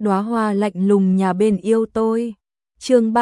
đóa hoa lạnh lùng nhà bên yêu tôi. Chương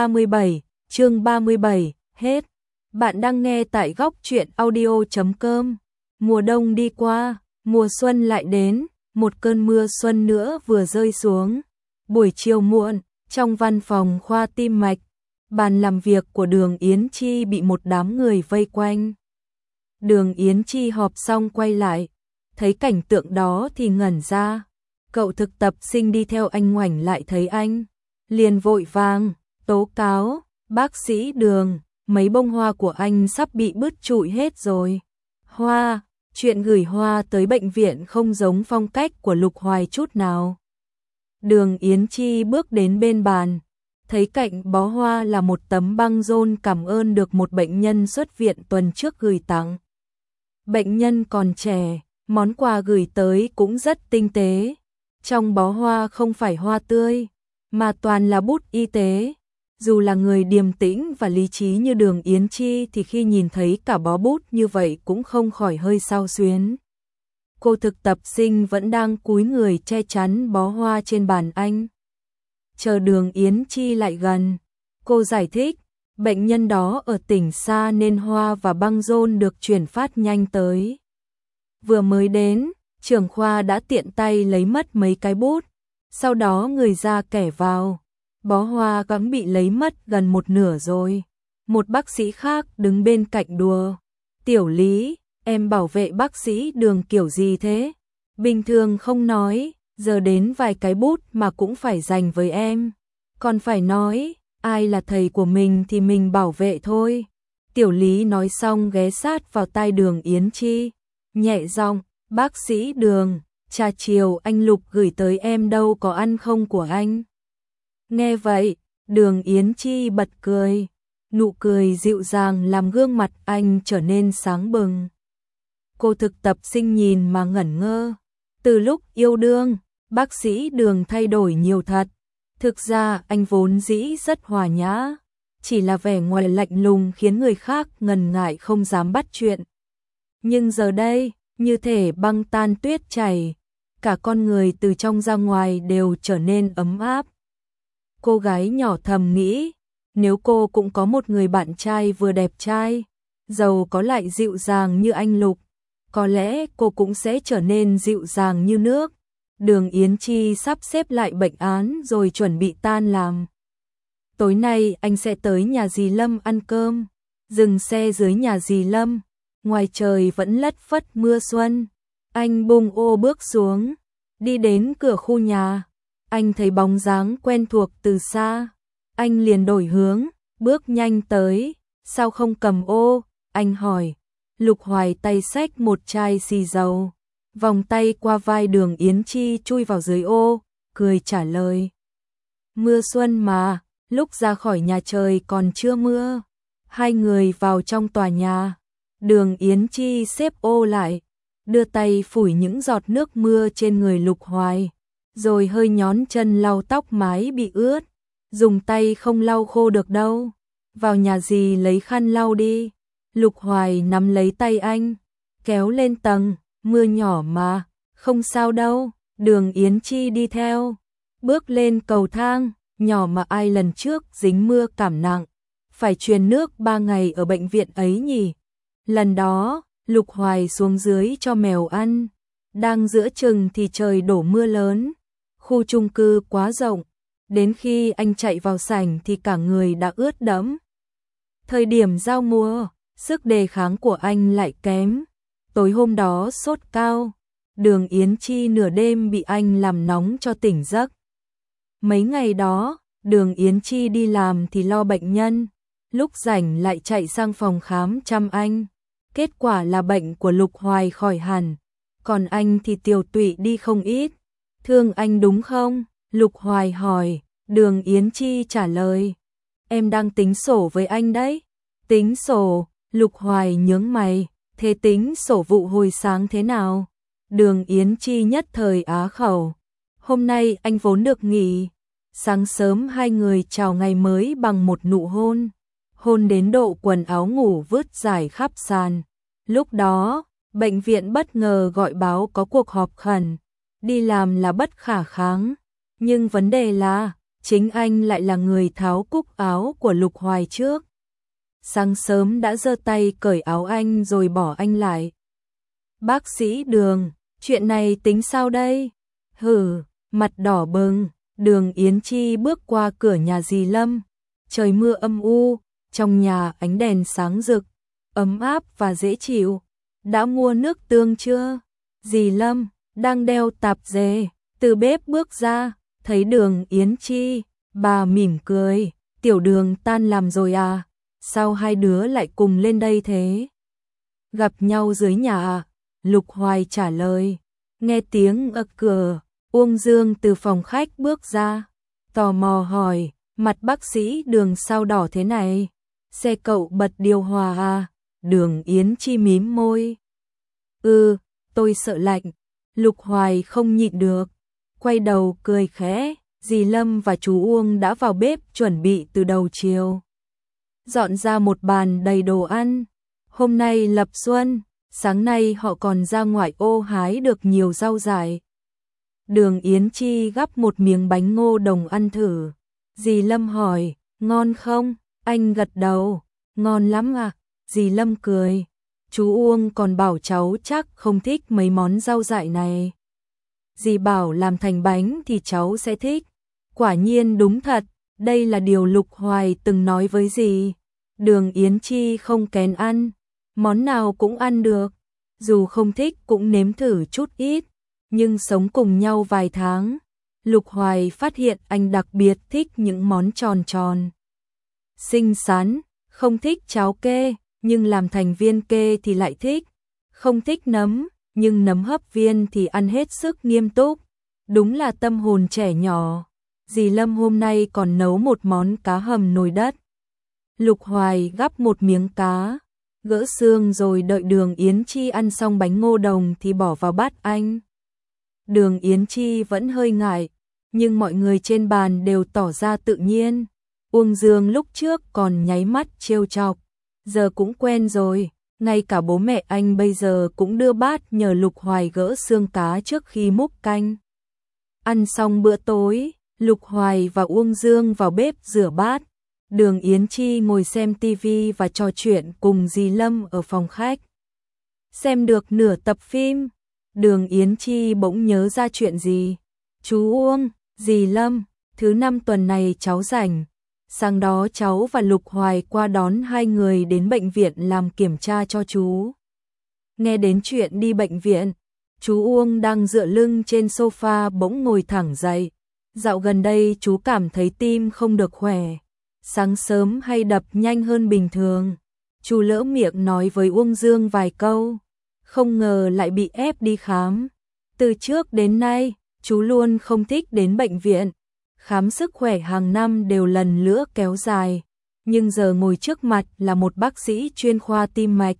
37, hết. Bạn đang nghe tại góc truyện audio.com. Mùa đông đi qua, mùa xuân lại đến, một cơn mưa xuân nữa vừa rơi xuống. Buổi chiều muộn, trong văn phòng khoa tim mạch, bàn làm việc của Đường Yến Chi bị một đám người vây quanh. Đường Yến Chi họp xong quay lại, thấy cảnh tượng đó thì ngẩn ra. Cậu thực tập sinh đi theo anh ngoảnh lại thấy anh, liền vội vàng tố cáo, bác sĩ Đường, mấy bông hoa của anh sắp bị bứt trụi hết rồi. Hoa, chuyện gửi hoa tới bệnh viện không giống phong cách của Lục Hoài chút nào. Đường Yến Chi bước đến bên bàn, thấy cạnh bó hoa là một tấm băng rôn cảm ơn được một bệnh nhân xuất viện tuần trước gửi tặng. Bệnh nhân còn trẻ, món quà gửi tới cũng rất tinh tế. Trong bó hoa không phải hoa tươi, mà toàn là bút y tế. Dù là người điềm tĩnh và lý trí như Đường Yến Chi thì khi nhìn thấy cả bó bút như vậy cũng không khỏi hơi xao xuyến. Cô thực tập sinh vẫn đang cúi người che chắn bó hoa trên bàn anh. Chờ Đường Yến Chi lại gần, cô giải thích, bệnh nhân đó ở tỉnh xa nên hoa và băng rôn được chuyển phát nhanh tới. Vừa mới đến, trưởng khoa đã tiện tay lấy mất mấy cái bút, sau đó người ra kẻ vào. Bó hoa cũng bị lấy mất gần một nửa rồi. Một bác sĩ khác đứng bên cạnh đùa. Tiểu Lý, em bảo vệ bác sĩ Đường kiểu gì thế? Bình thường không nói, giờ đến vài cái bút mà cũng phải dành với em. Còn phải nói, ai là thầy của mình thì mình bảo vệ thôi. Tiểu Lý nói xong ghé sát vào tai Đường Yến Chi, nhẹ giọng, bác sĩ Đường, trà chiều anh Lục gửi tới em đâu có ăn không của anh. Nghe vậy, Đường Yến Chi bật cười, nụ cười dịu dàng làm gương mặt anh trở nên sáng bừng. Cô thực tập sinh nhìn mà ngẩn ngơ, từ lúc yêu đương, bác sĩ Đường thay đổi nhiều thật. Thực ra anh vốn dĩ rất hòa nhã, chỉ là vẻ ngoài lạnh lùng khiến người khác ngần ngại không dám bắt chuyện. Nhưng giờ đây, như thể băng tan tuyết chảy, cả con người từ trong ra ngoài đều trở nên ấm áp. Cô gái nhỏ thầm nghĩ, nếu cô cũng có một người bạn trai vừa đẹp trai, giàu có lại dịu dàng như anh Lục, có lẽ cô cũng sẽ trở nên dịu dàng như nước. Đường Yến Chi sắp xếp lại bệnh án rồi chuẩn bị tan làm. Tối nay anh sẽ tới nhà dì Lâm ăn cơm, dừng xe dưới nhà dì Lâm, ngoài trời vẫn lất phất mưa xuân. Anh bung ô bước xuống, đi đến cửa khu nhà. Anh thấy bóng dáng quen thuộc từ xa, anh liền đổi hướng, bước nhanh tới, sao không cầm ô, anh hỏi. Lục Hoài tay xách một chai xì dầu, vòng tay qua vai Đường Yến Chi chui vào dưới ô, cười trả lời. Mưa xuân mà, lúc ra khỏi nhà trời còn chưa mưa. Hai người vào trong tòa nhà, Đường Yến Chi xếp ô lại, đưa tay phủi những giọt nước mưa trên người Lục Hoài. Rồi hơi nhón chân lau tóc mái bị ướt, dùng tay không lau khô được đâu. Vào nhà dì lấy khăn lau đi. Lục Hoài nắm lấy tay anh, kéo lên tầng, mưa nhỏ mà, không sao đâu. Đường Yến Chi đi theo, bước lên cầu thang, nhỏ mà ai lần trước dính mưa cảm nặng, phải truyền nước 3 ngày ở bệnh viện ấy nhỉ. Lần đó, Lục Hoài xuống dưới cho mèo ăn, đang giữa chừng thì trời đổ mưa lớn. Khu chung cư quá rộng, đến khi anh chạy vào sảnh thì cả người đã ướt đẫm. Thời điểm giao mùa, sức đề kháng của anh lại kém. Tối hôm đó sốt cao, Đường Yến Chi nửa đêm bị anh làm nóng cho tỉnh giấc. Mấy ngày đó, Đường Yến Chi đi làm thì lo bệnh nhân, lúc rảnh lại chạy sang phòng khám chăm anh. Kết quả là bệnh của Lục Hoài khỏi hẳn, còn anh thì tiều tụy đi không ít. Thương anh đúng không? Lục Hoài hỏi. Đường Yến Chi trả lời. Em đang tính sổ với anh đấy. Tính sổ? Lục Hoài nhướng mày. Thế tính sổ vụ hồi sáng thế nào? Đường Yến Chi nhất thời á khẩu. Hôm nay anh vốn được nghỉ. Sáng sớm hai người chào ngày mới bằng một nụ hôn. Hôn đến độ quần áo ngủ vứt rải khắp sàn. Lúc đó, bệnh viện bất ngờ gọi báo có cuộc họp khẩn. Đi làm là bất khả kháng. Nhưng vấn đề là, chính anh lại là người tháo cúc áo của Lục Hoài trước. Sáng sớm đã giơ tay cởi áo anh rồi bỏ anh lại. Bác sĩ Đường, chuyện này tính sao đây? Hử, mặt đỏ bừng, Đường Yến Chi bước qua cửa nhà dì Lâm. Trời mưa âm u, trong nhà ánh đèn sáng rực, ấm áp và dễ chịu. Đã mua nước tương chưa? Dì Lâm đang đeo tạp dề, từ bếp bước ra, thấy Đường Yến Chi, bà mỉm cười, tiểu Đường tan làm rồi à? Sao hai đứa lại cùng lên đây thế? Gặp nhau dưới nhà à? Lục Hoài trả lời. Nghe tiếng ập cửa, Uông Dương từ phòng khách bước ra, tò mò hỏi, mặt bác sĩ Đường sao đỏ thế này? Xe cậu bật điều hòa à? Đường Yến Chi mím môi. Tôi sợ lạnh. Lục Hoài không nhịn được, quay đầu cười khẽ. Dì Lâm và chú Uông đã vào bếp chuẩn bị từ đầu chiều, dọn ra một bàn đầy đồ ăn. Hôm nay lập xuân, sáng nay họ còn ra ngoại ô hái được nhiều rau dại. Đường Yến Chi gắp một miếng bánh ngô đồng ăn thử. Dì Lâm hỏi, ngon không? Anh gật đầu, ngon lắm à? Dì Lâm cười. Chú Uông còn bảo cháu chắc không thích mấy món rau dại này. Dì bảo làm thành bánh thì cháu sẽ thích. Quả nhiên đúng thật, đây là điều Lục Hoài từng nói với dì. Đường Yến Chi không kén ăn, món nào cũng ăn được, dù không thích cũng nếm thử chút ít. Nhưng sống cùng nhau vài tháng, Lục Hoài phát hiện anh đặc biệt thích những món tròn tròn, xinh xắn, không thích cháo kê, nhưng làm thành viên kê thì lại thích. Không thích nấm, nhưng nấm hấp viên thì ăn hết sức nghiêm túc. Đúng là tâm hồn trẻ nhỏ. Dì Lâm hôm nay còn nấu một món cá hầm nồi đất. Lục Hoài gắp một miếng cá, gỡ xương rồi đợi Đường Yến Chi ăn xong bánh ngô đồng thì bỏ vào bát anh. Đường Yến Chi vẫn hơi ngại, nhưng mọi người trên bàn đều tỏ ra tự nhiên. Uông Dương lúc trước còn nháy mắt trêu chọc, giờ cũng quen rồi, ngay cả bố mẹ anh bây giờ cũng đưa bát nhờ Lục Hoài gỡ xương cá trước khi múc canh. Ăn xong bữa tối, Lục Hoài và Uông Dương vào bếp rửa bát. Đường Yến Chi ngồi xem tivi và trò chuyện cùng dì Lâm ở phòng khách. Xem được nửa tập phim, Đường Yến Chi bỗng nhớ ra chuyện gì. Chú Uông, dì Lâm, thứ năm tuần này cháu rảnh. Sáng đó cháu và Lục Hoài qua đón hai người đến bệnh viện làm kiểm tra cho chú. Nghe đến chuyện đi bệnh viện, chú Uông đang dựa lưng trên sofa bỗng ngồi thẳng dậy. Dạo gần đây chú cảm thấy tim không được khỏe, sáng sớm hay đập nhanh hơn bình thường. Chú lỡ miệng nói với Uông Dương vài câu, không ngờ lại bị ép đi khám. Từ trước đến nay, chú luôn không thích đến bệnh viện. Khám sức khỏe hàng năm đều lần lữa kéo dài, nhưng giờ ngồi trước mặt là một bác sĩ chuyên khoa tim mạch.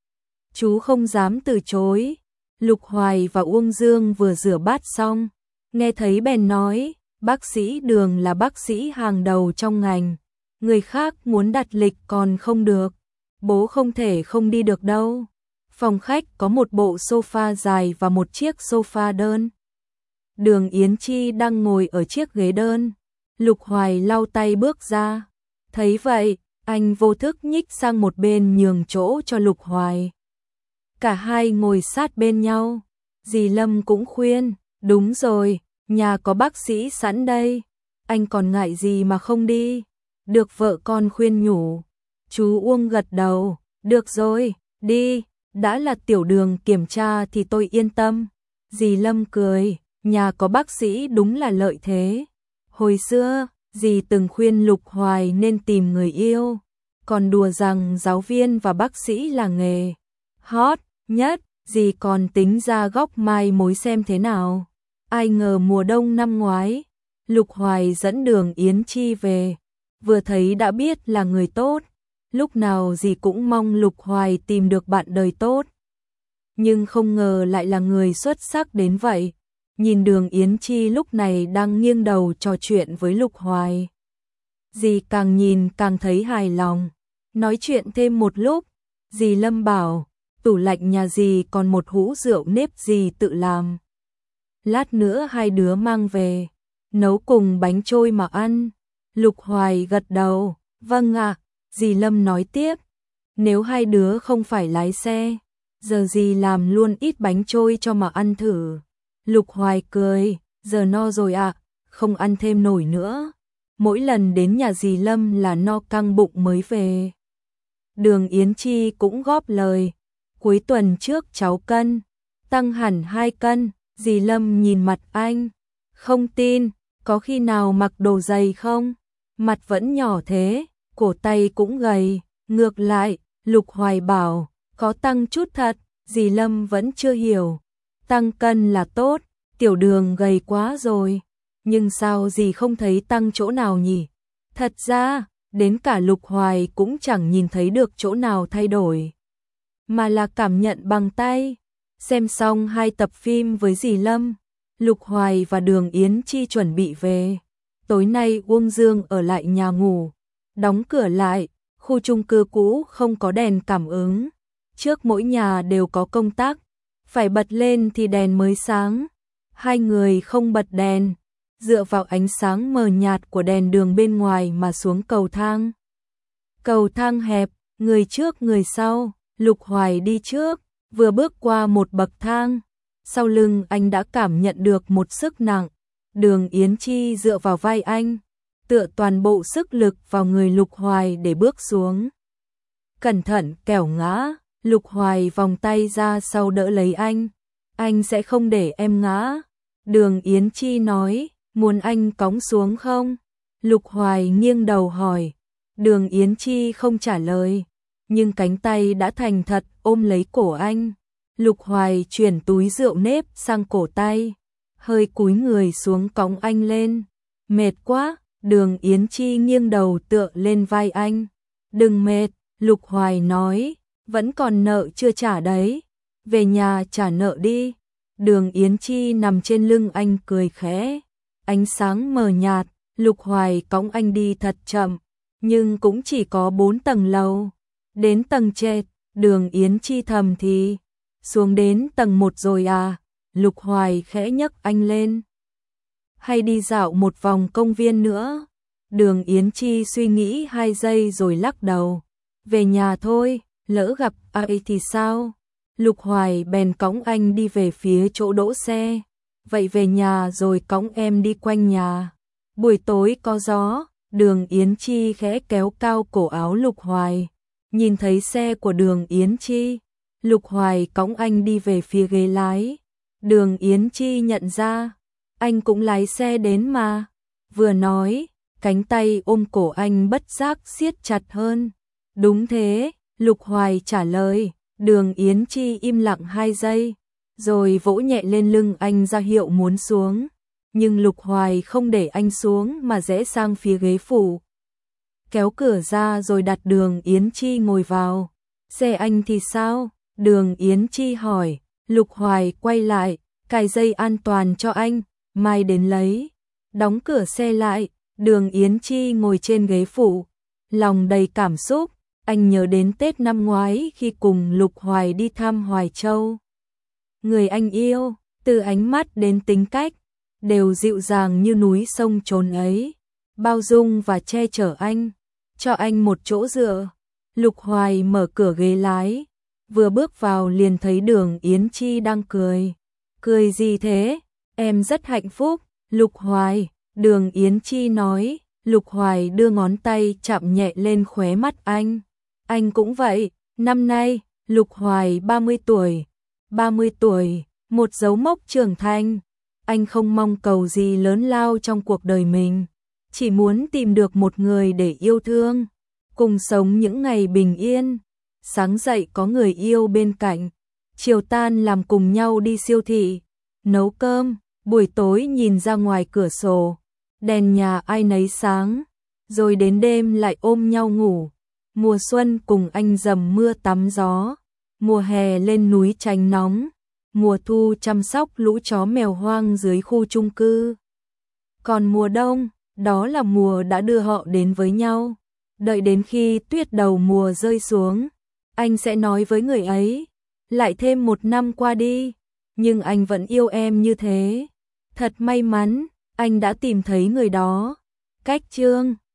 Chú không dám từ chối. Lục Hoài và Uông Dương vừa rửa bát xong, nghe thấy bèn nói, bác sĩ Đường là bác sĩ hàng đầu trong ngành, người khác muốn đặt lịch còn không được, bố không thể không đi được đâu. Phòng khách có một bộ sofa dài và một chiếc sofa đơn. Đường Yến Chi đang ngồi ở chiếc ghế đơn. Lục Hoài lau tay bước ra. Thấy vậy, anh vô thức nhích sang một bên nhường chỗ cho Lục Hoài. Cả hai ngồi sát bên nhau. Dì Lâm cũng khuyên, đúng rồi, nhà có bác sĩ sẵn đây. Anh còn ngại gì mà không đi. Được vợ con khuyên nhủ. Chú Uông gật đầu, được rồi, đi, đã là tiểu Đường kiểm tra thì tôi yên tâm. Dì Lâm cười, nhà có bác sĩ đúng là lợi thế. Hồi xưa, dì từng khuyên Lục Hoài nên tìm người yêu, còn đùa rằng giáo viên và bác sĩ là nghề hot nhất, dì còn tính ra góc mai mối xem thế nào. Ai ngờ mùa đông năm ngoái, Lục Hoài dẫn Đường Yến Chi về, vừa thấy đã biết là người tốt. Lúc nào dì cũng mong Lục Hoài tìm được bạn đời tốt, nhưng không ngờ lại là người xuất sắc đến vậy. Nhìn Đường Yến Chi lúc này đang nghiêng đầu trò chuyện với Lục Hoài, dì càng nhìn càng thấy hài lòng. Nói chuyện thêm một lúc, dì Lâm bảo, tủ lạnh nhà dì còn một hũ rượu nếp dì tự làm, lát nữa hai đứa mang về. nấu cùng bánh trôi mà ăn. Lục Hoài gật đầu, vâng ạ. Dì Lâm nói tiếp, nếu hai đứa không phải lái xe, giờ dì làm luôn ít bánh trôi cho mà ăn thử. Lục Hoài cười, giờ no rồi ạ, không ăn thêm nổi nữa. Mỗi lần đến nhà dì Lâm là no căng bụng mới về. Đường Yến Chi cũng góp lời, cuối tuần trước cháu cân, tăng hẳn 2 cân, dì Lâm nhìn mặt anh, không tin, có khi nào mặc đồ dày không? Mặt vẫn nhỏ thế, cổ tay cũng gầy, ngược lại, Lục Hoài bảo, có tăng chút thật, dì Lâm vẫn chưa hiểu. Tăng cân là tốt, tiểu đường gầy quá rồi, nhưng sao dì không thấy tăng chỗ nào nhỉ? Thật ra, đến cả Lục Hoài cũng chẳng nhìn thấy được chỗ nào thay đổi, mà là cảm nhận bằng tay. Xem xong 2 tập phim với dì Lâm, Lục Hoài và Đường Yến Chi chuẩn bị về. Tối nay Uông Dương ở lại nhà ngủ, đóng cửa lại, khu chung cư cũ không có đèn cảm ứng. Trước mỗi nhà đều có công tắc, phải bật lên thì đèn mới sáng. Hai người không bật đèn, dựa vào ánh sáng mờ nhạt của đèn đường bên ngoài mà xuống cầu thang. Cầu thang hẹp, người trước người sau, Lục Hoài đi trước, vừa bước qua một bậc thang, sau lưng anh đã cảm nhận được một sức nặng. Đường Yến Chi dựa vào vai anh, tựa toàn bộ sức lực vào người Lục Hoài để bước xuống. Cẩn thận kẻo ngã, Lục Hoài vòng tay ra sau đỡ lấy anh sẽ không để em ngã. Đường Yến Chi nói, muốn anh cõng xuống không? Lục Hoài nghiêng đầu hỏi. Đường Yến Chi không trả lời, nhưng cánh tay đã thành thật ôm lấy cổ anh. Lục Hoài chuyển túi rượu nếp sang cổ tay, hơi cúi người xuống cõng anh lên. Mệt quá, Đường Yến Chi nghiêng đầu tựa lên vai anh. Đừng mệt, Lục Hoài nói, vẫn còn nợ chưa trả đấy, về nhà trả nợ đi. Đường Yến Chi nằm trên lưng anh cười khẽ, ánh sáng mờ nhạt, Lục Hoài cõng anh đi thật chậm, nhưng cũng chỉ có 4 tầng lầu. Đến tầng trệt, Đường Yến Chi thầm thì, xuống đến tầng 1 rồi à? Lục Hoài khẽ nhấc anh lên. Hay đi dạo một vòng công viên nữa? Đường Yến Chi suy nghĩ 2 giây rồi lắc đầu. Về nhà thôi, lỡ gặp ai thì sao? Lục Hoài bèn cõng anh đi về phía chỗ đỗ xe. Vậy về nhà rồi cõng em đi quanh nhà. Buổi tối có gió, Đường Yến Chi khẽ kéo cao cổ áo Lục Hoài. Nhìn thấy xe của Đường Yến Chi, Lục Hoài cõng anh đi về phía ghế lái. Đường Yến Chi nhận ra, anh cũng lái xe đến mà. Vừa nói, cánh tay ôm cổ anh bất giác siết chặt hơn. Đúng thế, Lục Hoài trả lời. Đường Yến Chi im lặng 2 giây, rồi vỗ nhẹ lên lưng anh ra hiệu muốn xuống. Nhưng Lục Hoài không để anh xuống mà rẽ sang phía ghế phụ. Kéo cửa ra rồi đặt Đường Yến Chi ngồi vào. Xe anh thì sao? Đường Yến Chi hỏi. Lục Hoài quay lại, cài dây an toàn cho anh, mai đến lấy. Đóng cửa xe lại, Đường Yến Chi ngồi trên ghế phụ, lòng đầy cảm xúc. Anh nhớ đến Tết năm ngoái khi cùng Lục Hoài đi thăm Hoài Châu. Người anh yêu, từ ánh mắt đến tính cách, đều dịu dàng như núi sông chốn ấy, bao dung và che chở anh, cho anh một chỗ dựa. Lục Hoài mở cửa ghế lái, vừa bước vào liền thấy Đường Yến Chi đang cười. Cười gì thế? Em rất hạnh phúc, Lục Hoài, Đường Yến Chi nói. Lục Hoài đưa ngón tay chạm nhẹ lên khóe mắt anh. Anh cũng vậy, năm nay, Lục Hoài 30 tuổi. 30 tuổi, một dấu mốc trưởng thành. Anh không mong cầu gì lớn lao trong cuộc đời mình, chỉ muốn tìm được một người để yêu thương, cùng sống những ngày bình yên. Sáng dậy có người yêu bên cạnh, chiều tan làm cùng nhau đi siêu thị, nấu cơm, buổi tối nhìn ra ngoài cửa sổ, đèn nhà ai nấy sáng, rồi đến đêm lại ôm nhau ngủ. Mùa xuân cùng anh dầm mưa tắm gió, mùa hè lên núi tránh nóng, mùa thu chăm sóc lũ chó mèo hoang dưới khu chung cư. Còn mùa đông, đó là mùa đã đưa họ đến với nhau. Đợi đến khi tuyết đầu mùa rơi xuống, anh sẽ nói với người ấy, lại thêm 1 năm qua đi, nhưng anh vẫn yêu em như thế. Thật may mắn, anh đã tìm thấy người đó. Cách chương